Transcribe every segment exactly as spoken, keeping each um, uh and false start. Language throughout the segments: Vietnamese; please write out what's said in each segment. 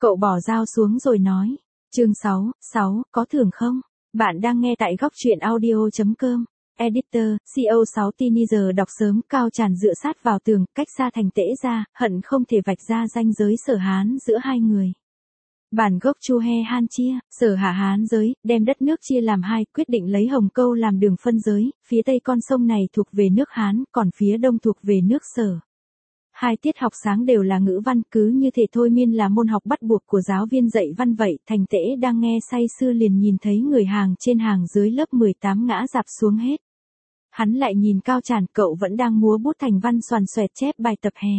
Cậu bỏ dao xuống rồi nói. Chương sáu, sáu, có thưởng không? Bạn đang nghe tại góc truyện audio chấm com. Editor, xê e ô sáu Teenager đọc sớm. Cao Tràn dựa sát vào tường, cách xa Thành Tễ ra, hận không thể vạch ra ranh giới Sở Hán giữa hai người. Bản gốc Chu He Han chia, Sở Hạ Hán giới, đem đất nước chia làm hai, quyết định lấy Hồng Câu làm đường phân giới, phía tây con sông này thuộc về nước Hán, còn phía đông thuộc về nước Sở. Hai tiết học sáng đều là ngữ văn, cứ như thể thôi miên là môn học bắt buộc của giáo viên dạy văn vậy. Thành Tễ đang nghe say sưa liền nhìn thấy người hàng trên hàng dưới lớp mười tám ngã rạp xuống hết. Hắn lại nhìn Cao Tràn, cậu vẫn đang múa bút thành văn xoàn xoẹt chép bài tập hè.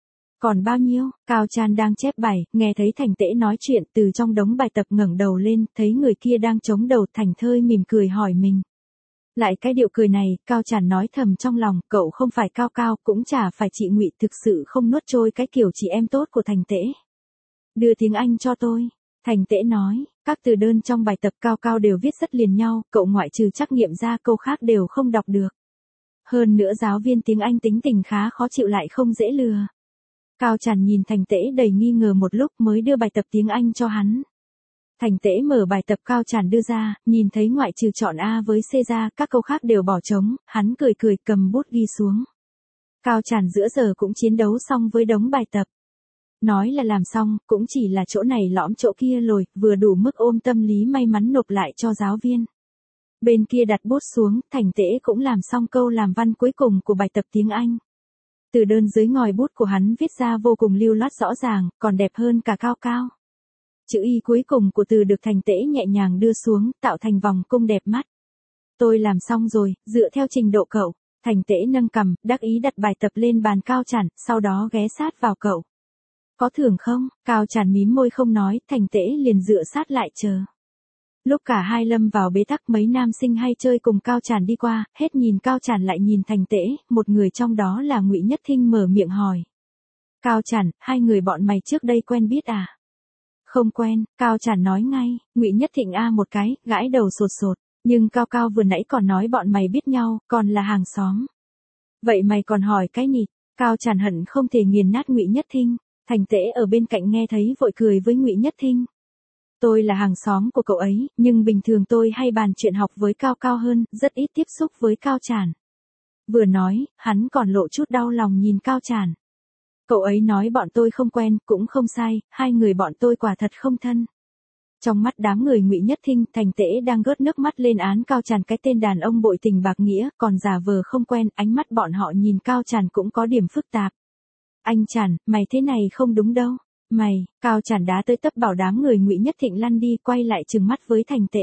Còn bao nhiêu? Cao Tràn đang chép bài, nghe thấy Thành Tễ nói chuyện, từ trong đống bài tập ngẩng đầu lên, thấy người kia đang chống đầu thảnh thơi mỉm cười hỏi mình. Lại cái điệu cười này, Cao Tràn nói thầm trong lòng, cậu không phải Cao Cao, cũng chả phải chị Ngụy, thực sự không nuốt trôi cái kiểu chị em tốt của Thành Tễ. Đưa tiếng Anh cho tôi. Thành Tễ nói, các từ đơn trong bài tập Cao Cao đều viết rất liền nhau, cậu ngoại trừ trắc nghiệm ra câu khác đều không đọc được. Hơn nữa giáo viên tiếng Anh tính tình khá khó chịu lại không dễ lừa. Cao Tràn nhìn Thành Tễ đầy nghi ngờ một lúc mới đưa bài tập tiếng Anh cho hắn. Thành Tễ mở bài tập Cao Tràn đưa ra, nhìn thấy ngoại trừ chọn A với C ra, các câu khác đều bỏ trống, hắn cười cười cầm bút ghi xuống. Cao Tràn giữa giờ cũng chiến đấu xong với đống bài tập. Nói là làm xong, cũng chỉ là chỗ này lõm chỗ kia lồi, vừa đủ mức ôm tâm lý may mắn nộp lại cho giáo viên. Bên kia đặt bút xuống, Thành Tễ cũng làm xong câu làm văn cuối cùng của bài tập tiếng Anh. Từ đơn dưới ngòi bút của hắn viết ra vô cùng lưu loát rõ ràng, còn đẹp hơn cả Cao Cao. Chữ Y cuối cùng của từ được Thành Tễ nhẹ nhàng đưa xuống, tạo thành vòng cung đẹp mắt. Tôi làm xong rồi, dựa theo trình độ cậu. Thành Tễ nâng cằm, đắc ý đặt bài tập lên bàn Cao Tràn, sau đó ghé sát vào cậu. Có thưởng không? Cao Tràn mím môi không nói, Thành Tễ liền dựa sát lại chờ. Lúc cả hai lâm vào bế tắc, mấy nam sinh hay chơi cùng Cao Tràn đi qua, hết nhìn Cao Tràn lại nhìn Thành Tễ, một người trong đó là Ngụy Nhất Thinh mở miệng hỏi. Cao Tràn, hai người bọn mày trước đây quen biết à? Không quen, Cao Tràn nói ngay. Ngụy Nhất Thịnh a một cái, gãi đầu sột sột, nhưng Cao Cao vừa nãy còn nói bọn mày biết nhau, còn là hàng xóm. Vậy mày còn hỏi cái nịt? Cao Tràn hận không thể nghiền nát Ngụy Nhất Thinh. Thành Tễ ở bên cạnh nghe thấy vội cười với Ngụy Nhất Thinh. Tôi là hàng xóm của cậu ấy, nhưng bình thường tôi hay bàn chuyện học với Cao Cao hơn, rất ít tiếp xúc với Cao Tràn. Vừa nói, hắn còn lộ chút đau lòng nhìn Cao Tràn. Cậu ấy nói bọn tôi không quen, cũng không sai, hai người bọn tôi quả thật không thân. Trong mắt đám người Ngụy Nhất Thinh, Thành Tễ đang gớt nước mắt lên án Cao Tràn cái tên đàn ông bội tình bạc nghĩa, còn giả vờ không quen, ánh mắt bọn họ nhìn Cao Tràn cũng có điểm phức tạp. Anh Tràn, mày thế này không đúng đâu. Mày, Cao Tràn đá tới tấp bảo đám người Ngụy Nhất Thịnh lăn đi, quay lại trừng mắt với Thành Tễ.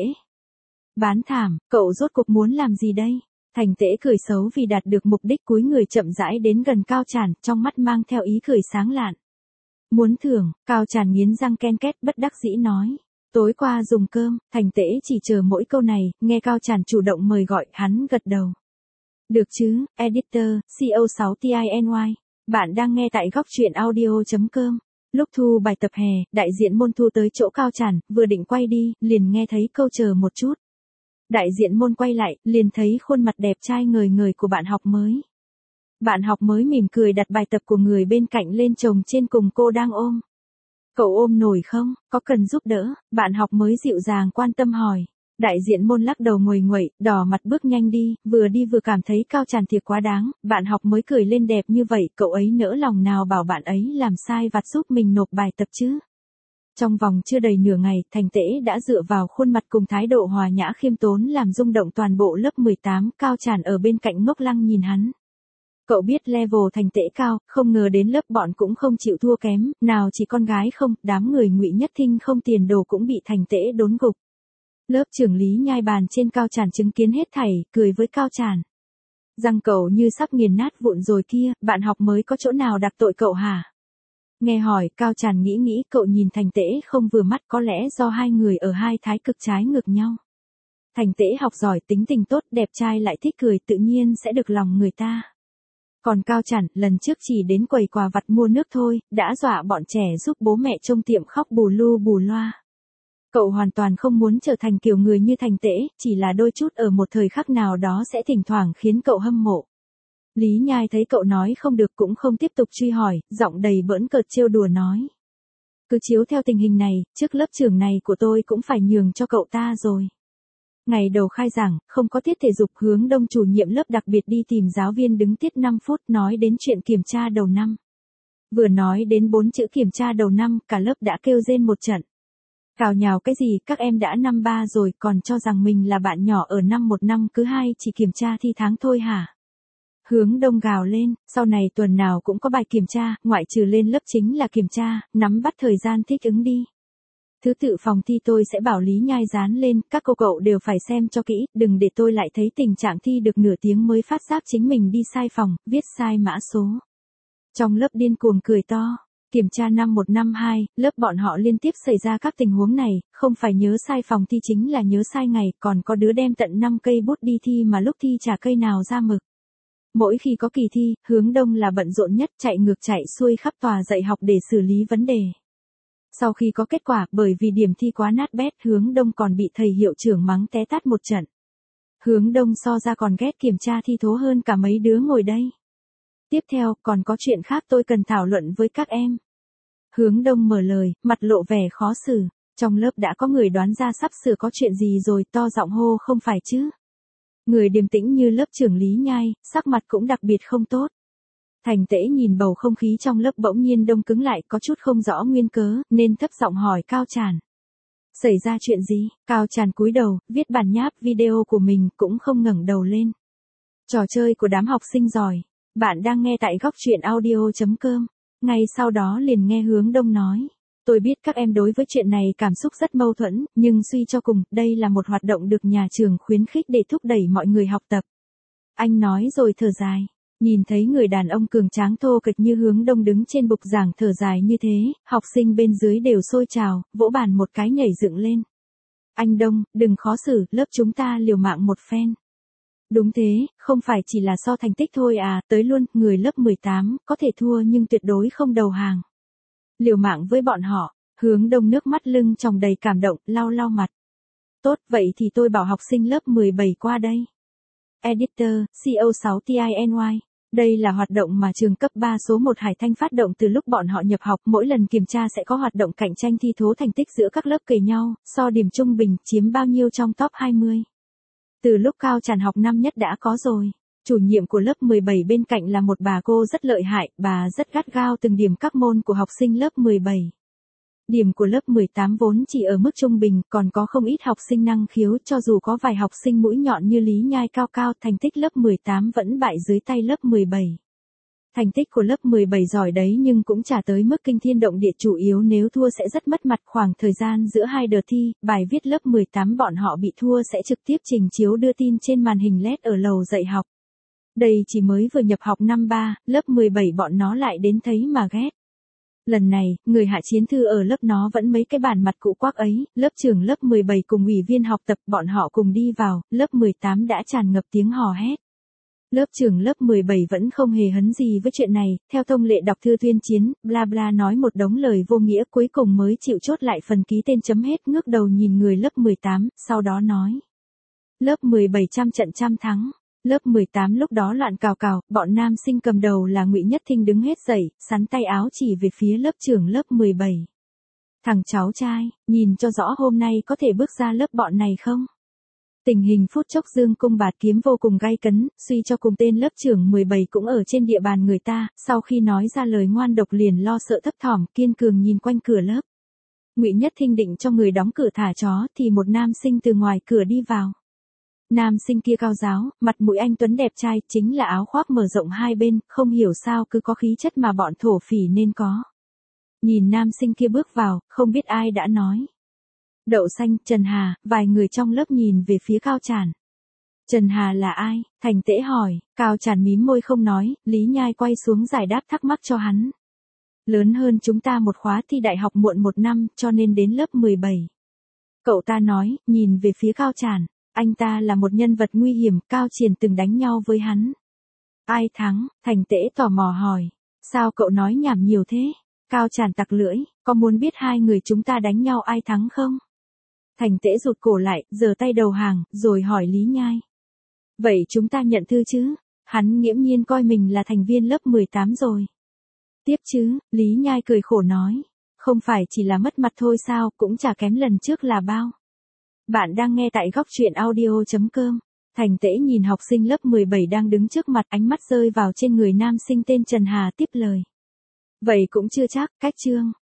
Bán thảm, cậu rốt cuộc muốn làm gì đây? Thành Tễ cười xấu vì đạt được mục đích, cúi người chậm rãi đến gần Cao Tràn, trong mắt mang theo ý cười sáng lạn. Muốn thưởng? Cao Tràn nghiến răng ken két bất đắc dĩ nói. Tối qua dùng cơm. Thành Tễ chỉ chờ mỗi câu này, nghe Cao Tràn chủ động mời gọi, hắn gật đầu. Được chứ, Editor, xê e ô sáu Tiny. Bạn đang nghe tại góc truyện audio chấm com. Lúc thu bài tập hè, đại diện môn thu tới chỗ Cao Tràn, vừa định quay đi, liền nghe thấy câu chờ một chút. Đại diện môn quay lại, liền thấy khuôn mặt đẹp trai ngời ngời của bạn học mới. Bạn học mới mỉm cười đặt bài tập của người bên cạnh lên chồng trên cùng cô đang ôm. Cậu ôm nổi không, có cần giúp đỡ? Bạn học mới dịu dàng quan tâm hỏi. Đại diện môn lắc đầu nguầy nguậy, đỏ mặt bước nhanh đi, vừa đi vừa cảm thấy Cao Tràn thiệt quá đáng, bạn học mới cười lên đẹp như vậy, cậu ấy nỡ lòng nào bảo bạn ấy làm sai vặt giúp mình nộp bài tập chứ. Trong vòng chưa đầy nửa ngày, Thành Tễ đã dựa vào khuôn mặt cùng thái độ hòa nhã khiêm tốn làm rung động toàn bộ lớp mười tám, Cao Tràn ở bên cạnh ngốc lăng nhìn hắn. Cậu biết level Thành Tễ cao, không ngờ đến lớp bọn cũng không chịu thua kém, nào chỉ con gái không, đám người Ngụy Nhất Thinh không tiền đồ cũng bị Thành Tễ đốn gục. Lớp trưởng Lý nhai bàn trên Cao Tràn chứng kiến hết thảy, cười với Cao Tràn. Răng cậu như sắp nghiền nát vụn rồi kia, bạn học mới có chỗ nào đặc tội cậu hả? Nghe hỏi, Cao Tràn nghĩ nghĩ, cậu nhìn Thành Tễ không vừa mắt, có lẽ do hai người ở hai thái cực trái ngược nhau. Thành Tễ học giỏi, tính tình tốt, đẹp trai lại thích cười, tự nhiên sẽ được lòng người ta. Còn Cao Tràn, lần trước chỉ đến quầy quà vặt mua nước thôi, đã dọa bọn trẻ giúp bố mẹ trông tiệm khóc bù lu bù loa. Cậu hoàn toàn không muốn trở thành kiểu người như Thành Tễ, chỉ là đôi chút ở một thời khắc nào đó sẽ thỉnh thoảng khiến cậu hâm mộ. Lý Nhai thấy cậu nói không được cũng không tiếp tục truy hỏi, giọng đầy bỡn cợt trêu đùa nói. Cứ chiếu theo tình hình này, trước lớp trưởng này của tôi cũng phải nhường cho cậu ta rồi. Ngày đầu khai giảng, không có tiết thể dục, Hướng Đông chủ nhiệm lớp đặc biệt đi tìm giáo viên đứng tiết năm phút nói đến chuyện kiểm tra đầu năm. Vừa nói đến bốn chữ kiểm tra đầu năm, cả lớp đã kêu rên một trận. Cào nhào cái gì, các em đã năm ba rồi còn cho rằng mình là bạn nhỏ ở năm một năm cứ hai chỉ kiểm tra thi tháng thôi hả? Hướng Đông gào lên, sau này tuần nào cũng có bài kiểm tra, ngoại trừ lên lớp chính là kiểm tra, nắm bắt thời gian thích ứng đi. Thứ tự phòng thi tôi sẽ bảo Lý Nhai dán lên, các cô cậu đều phải xem cho kỹ, đừng để tôi lại thấy tình trạng thi được nửa tiếng mới phát giác chính mình đi sai phòng, viết sai mã số. Trong lớp điên cuồng cười to. Kiểm tra năm một năm hai, lớp bọn họ liên tiếp xảy ra các tình huống này, không phải nhớ sai phòng thi chính là nhớ sai ngày, còn có đứa đem tận năm cây bút đi thi mà lúc thi chả cây nào ra mực. Mỗi khi có kỳ thi, Hướng Đông là bận rộn nhất, chạy ngược chạy xuôi khắp tòa dạy học để xử lý vấn đề. Sau khi có kết quả, bởi vì điểm thi quá nát bét, Hướng Đông còn bị thầy hiệu trưởng mắng té tát một trận. Hướng Đông so ra còn ghét kiểm tra thi thố hơn cả mấy đứa ngồi đây. Tiếp theo, còn có chuyện khác tôi cần thảo luận với các em. Hướng Đông mở lời, mặt lộ vẻ khó xử. Trong lớp đã có người đoán ra sắp sửa có chuyện gì rồi, to giọng hô không phải chứ. Người điềm tĩnh như lớp trưởng Lý Nhai, sắc mặt cũng đặc biệt không tốt. Thành Tễ nhìn bầu không khí trong lớp bỗng nhiên đông cứng lại, có chút không rõ nguyên cớ, nên thấp giọng hỏi Cao Tràn. Xảy ra chuyện gì? Cao Tràn cúi đầu, viết bản nháp video của mình, cũng không ngẩng đầu lên. Trò chơi của đám học sinh giỏi. Bạn đang nghe tại góc truyện audio chấm com. Ngay sau đó liền nghe Hướng Đông nói. Tôi biết các em đối với chuyện này cảm xúc rất mâu thuẫn, nhưng suy cho cùng, đây là một hoạt động được nhà trường khuyến khích để thúc đẩy mọi người học tập. Anh nói rồi thở dài. Nhìn thấy người đàn ông cường tráng thô kệch như Hướng Đông đứng trên bục giảng thở dài như thế, học sinh bên dưới đều sôi trào, vỗ bàn một cái nhảy dựng lên. Anh Đông, đừng khó xử, lớp chúng ta liều mạng một phen. Đúng thế, không phải chỉ là so thành tích thôi à, tới luôn, người lớp mười tám, có thể thua nhưng tuyệt đối không đầu hàng. Liều mạng với bọn họ, Hướng Đông nước mắt lưng tròng đầy cảm động, lau lau mặt. Tốt, vậy thì tôi bảo học sinh lớp mười bảy qua đây. Editor, C O sáu T I N Y. Đây là hoạt động mà trường cấp ba số một Hải Thanh phát động từ lúc bọn họ nhập học, mỗi lần kiểm tra sẽ có hoạt động cạnh tranh thi thố thành tích giữa các lớp kề nhau, so điểm trung bình, chiếm bao nhiêu trong top hai mươi. Từ lúc Cao Tràn học năm nhất đã có rồi. Chủ nhiệm của lớp mười bảy bên cạnh là một bà cô rất lợi hại, bà rất gắt gao từng điểm các môn của học sinh lớp mười bảy. Điểm của lớp mười tám vốn chỉ ở mức trung bình, còn có không ít học sinh năng khiếu, cho dù có vài học sinh mũi nhọn như Lý Nhai cao cao, thành tích lớp mười tám vẫn bại dưới tay lớp mười bảy. Thành tích của lớp mười bảy giỏi đấy nhưng cũng chả tới mức kinh thiên động địa, chủ yếu nếu thua sẽ rất mất mặt. Khoảng thời gian giữa hai đợt thi, bài viết lớp mười tám bọn họ bị thua sẽ trực tiếp trình chiếu đưa tin trên màn hình led ở lầu dạy học. Đây chỉ mới vừa nhập học năm ba, lớp mười bảy bọn nó lại đến thấy mà ghét. Lần này, người hạ chiến thư ở lớp nó vẫn mấy cái bản mặt cũ quắc ấy, lớp trưởng lớp mười bảy cùng ủy viên học tập bọn họ cùng đi vào, lớp mười tám đã tràn ngập tiếng hò hét. Lớp trưởng lớp mười bảy vẫn không hề hấn gì với chuyện này, theo thông lệ đọc thư tuyên chiến, bla bla nói một đống lời vô nghĩa cuối cùng mới chịu chốt lại phần ký tên chấm hết, ngước đầu nhìn người lớp mười tám, sau đó nói. Lớp mười bảy trăm trận trăm thắng. Lớp mười tám lúc đó loạn cào cào, bọn nam sinh cầm đầu là Ngụy Nhất Thinh đứng hết dậy, sắn tay áo chỉ về phía lớp trưởng lớp mười bảy. Thằng cháu trai, nhìn cho rõ hôm nay có thể bước ra lớp bọn này không? Tình hình phút chốc dương cung bạt kiếm vô cùng gay cấn, suy cho cùng tên lớp trưởng mười bảy cũng ở trên địa bàn người ta, sau khi nói ra lời ngoan độc liền lo sợ thấp thỏm, kiên cường nhìn quanh cửa lớp. Ngụy Nhất Thinh định cho người đóng cửa thả chó thì một nam sinh từ ngoài cửa đi vào. Nam sinh kia cao ráo, mặt mũi anh tuấn đẹp trai, chính là áo khoác mở rộng hai bên, không hiểu sao cứ có khí chất mà bọn thổ phỉ nên có. Nhìn nam sinh kia bước vào, không biết ai đã nói. Đậu Xanh, Trần Hà, vài người trong lớp nhìn về phía Cao Tràn. Trần Hà là ai? Thành Tễ hỏi, Cao Tràn mím môi không nói, Lý Nhai quay xuống giải đáp thắc mắc cho hắn. Lớn hơn chúng ta một khóa thi đại học muộn một năm, cho nên đến lớp mười bảy. Cậu ta nói, nhìn về phía Cao Tràn. Anh ta là một nhân vật nguy hiểm, Cao Triền từng đánh nhau với hắn. Ai thắng? Thành Tễ tò mò hỏi. Sao cậu nói nhảm nhiều thế? Cao Tràn tặc lưỡi, có muốn biết hai người chúng ta đánh nhau ai thắng không? Thành Tễ rụt cổ lại, giơ tay đầu hàng, rồi hỏi Lý Nhai. Vậy chúng ta nhận thư chứ? Hắn nghiễm nhiên coi mình là thành viên lớp mười tám rồi. Tiếp chứ, Lý Nhai cười khổ nói. Không phải chỉ là mất mặt thôi sao, cũng chả kém lần trước là bao. Bạn đang nghe tại góc truyện audio.com. Thành Tễ nhìn học sinh lớp mười bảy đang đứng trước mặt, ánh mắt rơi vào trên người nam sinh tên Trần Hà tiếp lời. Vậy cũng chưa chắc, cách chương.